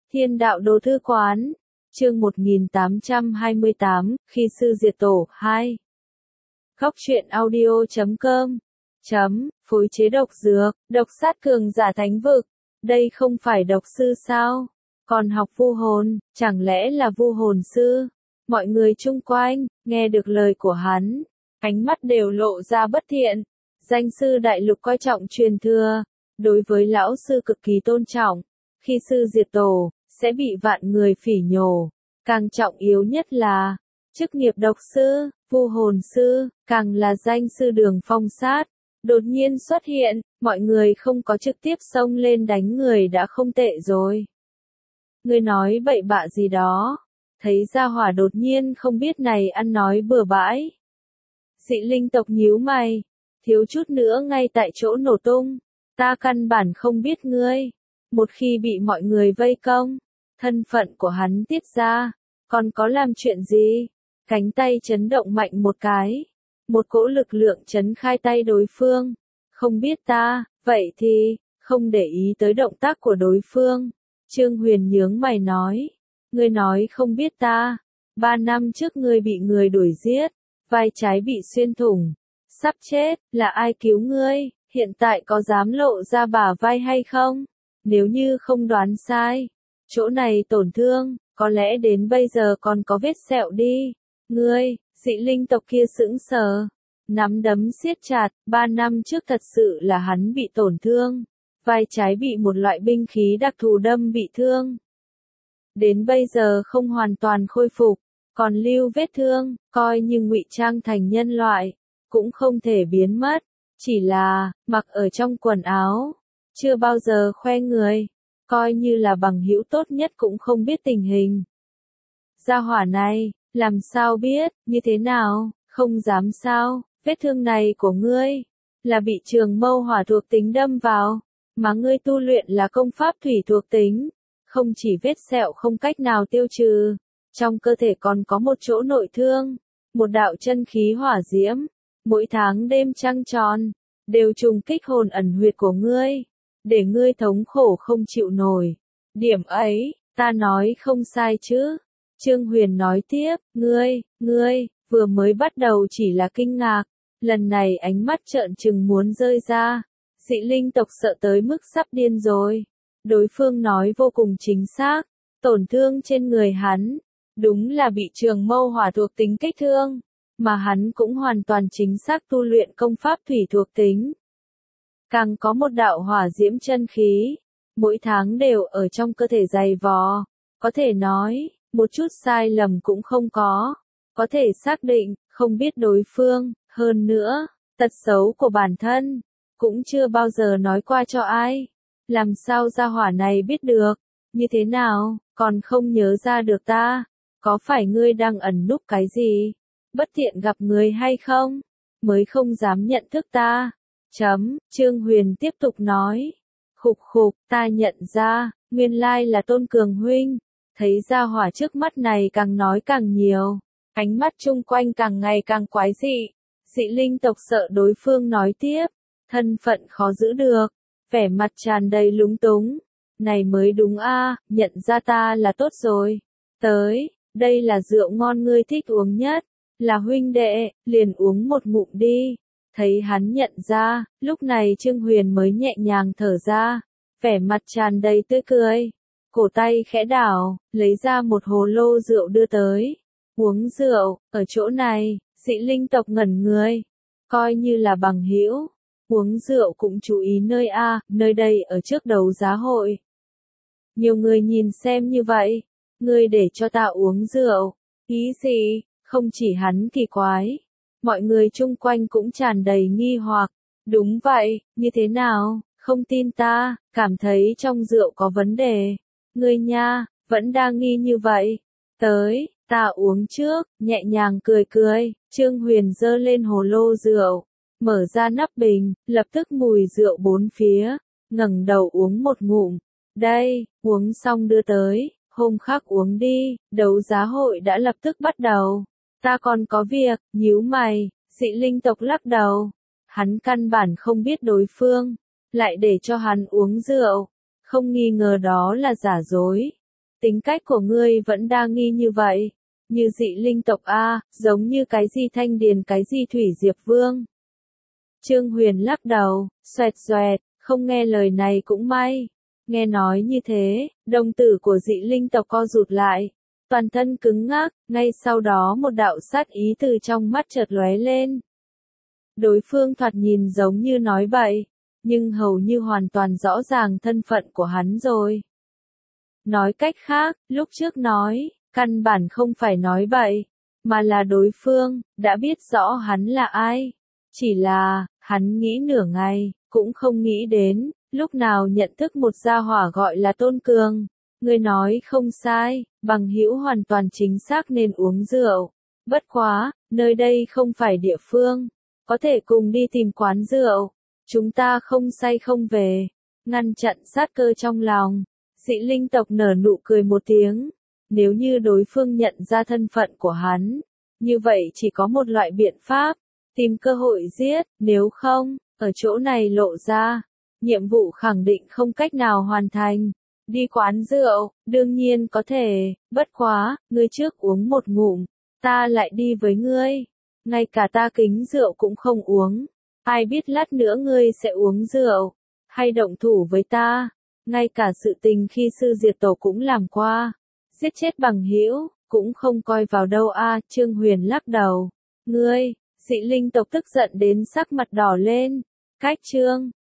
Thiên đạo đồ thư quán, chương 1828, khi sư diệt tổ, 2. Góc truyện audio.com phối chế độc dược, độc sát cường giả thánh vực. Đây không phải độc sư sao? Còn học vu hồn, chẳng lẽ là vu hồn sư? Mọi người chung quanh, nghe được lời của hắn, ánh mắt đều lộ ra bất thiện. Danh sư đại lục coi trọng truyền thừa, đối với lão sư cực kỳ tôn trọng. Khi sư diệt tổ, sẽ bị vạn người phỉ nhổ. Càng trọng yếu nhất là, chức nghiệp độc sư, vu hồn sư, càng là danh sư Đường Phong sát. Đột nhiên xuất hiện, mọi người không có trực tiếp xông lên đánh người đã không tệ rồi. Ngươi nói bậy bạ gì đó, thấy gia hỏa đột nhiên không biết này ăn nói bừa bãi. Dị linh tộc nhíu mày, thiếu chút nữa ngay tại chỗ nổ tung, ta căn bản không biết ngươi. Một khi bị mọi người vây công, thân phận của hắn tiết ra, còn có làm chuyện gì? Cánh tay chấn động mạnh một cái, một cỗ lực lượng chấn khai tay đối phương. Không biết ta, vậy thì, không để ý tới động tác của đối phương. Trương Huyền nhướng mày nói, ngươi nói không biết ta, 3 năm trước ngươi bị người đuổi giết, vai trái bị xuyên thủng, sắp chết, là ai cứu ngươi, hiện tại có dám lộ ra bả vai hay không? Nếu như không đoán sai, chỗ này tổn thương, có lẽ đến bây giờ còn có vết sẹo đi. Ngươi, dị linh tộc kia sững sờ, nắm đấm siết chặt, 3 năm trước thật sự là hắn bị tổn thương, vai trái bị một loại binh khí đặc thù đâm bị thương. Đến bây giờ không hoàn toàn khôi phục, còn lưu vết thương, coi như ngụy trang thành nhân loại, cũng không thể biến mất, chỉ là, mặc ở trong quần áo, chưa bao giờ khoe người, coi như là bằng hữu tốt nhất cũng không biết tình hình. Gia hỏa này, làm sao biết, như thế nào, không dám sao, vết thương này của ngươi, là bị trường mâu hỏa thuộc tính đâm vào, mà ngươi tu luyện là công pháp thủy thuộc tính, không chỉ vết sẹo không cách nào tiêu trừ, trong cơ thể còn có một chỗ nội thương, một đạo chân khí hỏa diễm, mỗi tháng đêm trăng tròn, đều trùng kích hồn ẩn huyệt của ngươi, để ngươi thống khổ không chịu nổi. Điểm ấy, ta nói không sai chứ? Trương Huyền nói tiếp, ngươi, vừa mới bắt đầu chỉ là kinh ngạc, lần này ánh mắt trợn trừng muốn rơi ra, dị linh tộc sợ tới mức sắp điên rồi. Đối phương nói vô cùng chính xác, tổn thương trên người hắn, đúng là bị trường mâu hỏa thuộc tính kích thương, mà hắn cũng hoàn toàn chính xác tu luyện công pháp thủy thuộc tính. Càng có một đạo hỏa diễm chân khí, mỗi tháng đều ở trong cơ thể dày vò, có thể nói, một chút sai lầm cũng không có thể xác định, không biết đối phương, hơn nữa, tật xấu của bản thân, cũng chưa bao giờ nói qua cho ai. Làm sao gia hỏa này biết được, như thế nào, còn không nhớ ra được ta, có phải ngươi đang ẩn núp cái gì, bất tiện gặp người hay không, mới không dám nhận thức ta. Trương Huyền tiếp tục nói, khục, ta nhận ra, nguyên lai là Tôn Cường huynh. Thấy gia hỏa trước mắt này càng nói càng nhiều, ánh mắt chung quanh càng ngày càng quái dị. Dị linh tộc sợ đối phương nói tiếp, thân phận khó giữ được, vẻ mặt tràn đầy lúng túng. Này mới đúng a, nhận ra ta là tốt rồi. Tới, đây là rượu ngon ngươi thích uống nhất, là huynh đệ, liền uống một ngụm đi. Thấy hắn nhận ra, lúc này Trương Huyền mới nhẹ nhàng thở ra, vẻ mặt tràn đầy tươi cười. Cổ tay khẽ đảo, lấy ra một hồ lô rượu đưa tới. Uống rượu, ở chỗ này, dị linh tộc ngẩn người. Coi như là bằng hữu. Uống rượu cũng chú ý nơi A, nơi đây ở trước đấu giá hội. Nhiều người nhìn xem như vậy. Ngươi để cho ta uống rượu. Ý gì? Không chỉ hắn kỳ quái. Mọi người chung quanh cũng tràn đầy nghi hoặc. Đúng vậy, như thế nào? Không tin ta, cảm thấy trong rượu có vấn đề. Ngươi nha, vẫn đang nghi như vậy. Tới, ta uống trước, nhẹ nhàng cười, Trương Huyền giơ lên hồ lô rượu, mở ra nắp bình, lập tức mùi rượu bốn phía, ngẩng đầu uống một ngụm. Đây, uống xong đưa tới, hôm khác uống đi, đấu giá hội đã lập tức bắt đầu. Ta còn có việc, nhíu mày, dị linh tộc lắc đầu. Hắn căn bản không biết đối phương, lại để cho hắn uống rượu. Không nghi ngờ đó là giả dối. Tính cách của ngươi vẫn đa nghi như vậy. Như dị linh tộc A, giống như cái gì Thanh Điền cái gì Thủy Diệp Vương. Trương Huyền lắc đầu, xoẹt xoẹt, không nghe lời này cũng may. Nghe nói như thế, đồng tử của dị linh tộc co rụt lại. Toàn thân cứng ngắc, ngay sau đó một đạo sát ý từ trong mắt chợt lóe lên. Đối phương thoạt nhìn giống như nói bậy, nhưng hầu như hoàn toàn rõ ràng thân phận của hắn rồi. Nói cách khác, lúc trước nói, căn bản không phải nói bậy, mà là đối phương, đã biết rõ hắn là ai. Chỉ là, hắn nghĩ nửa ngày, cũng không nghĩ đến, lúc nào nhận thức một gia hỏa gọi là Tôn Cường. Người nói không sai, bằng hữu hoàn toàn chính xác nên uống rượu. Bất quá, nơi đây không phải địa phương, có thể cùng đi tìm quán rượu. Chúng ta không say không về. Ngăn chặn sát cơ trong lòng. Dị linh tộc nở nụ cười một tiếng. Nếu như đối phương nhận ra thân phận của hắn, như vậy chỉ có một loại biện pháp, tìm cơ hội giết, nếu không, ở chỗ này lộ ra, nhiệm vụ khẳng định không cách nào hoàn thành. Đi quán rượu, đương nhiên có thể, bất quá, ngươi trước uống một ngụm, ta lại đi với ngươi. Ngay cả ta kính rượu cũng không uống. Ai biết lát nữa ngươi sẽ uống rượu, hay động thủ với ta. Ngay cả sự tình khi sư diệt tổ cũng làm qua. Giết chết bằng hữu cũng không coi vào đâu a. Trương Huyền lắc đầu. Ngươi, dị linh tộc tức giận đến sắc mặt đỏ lên. Cách Trương